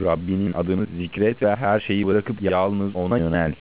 Rabbinin adını zikret ve her şeyi bırakıp yalnız ona yönel.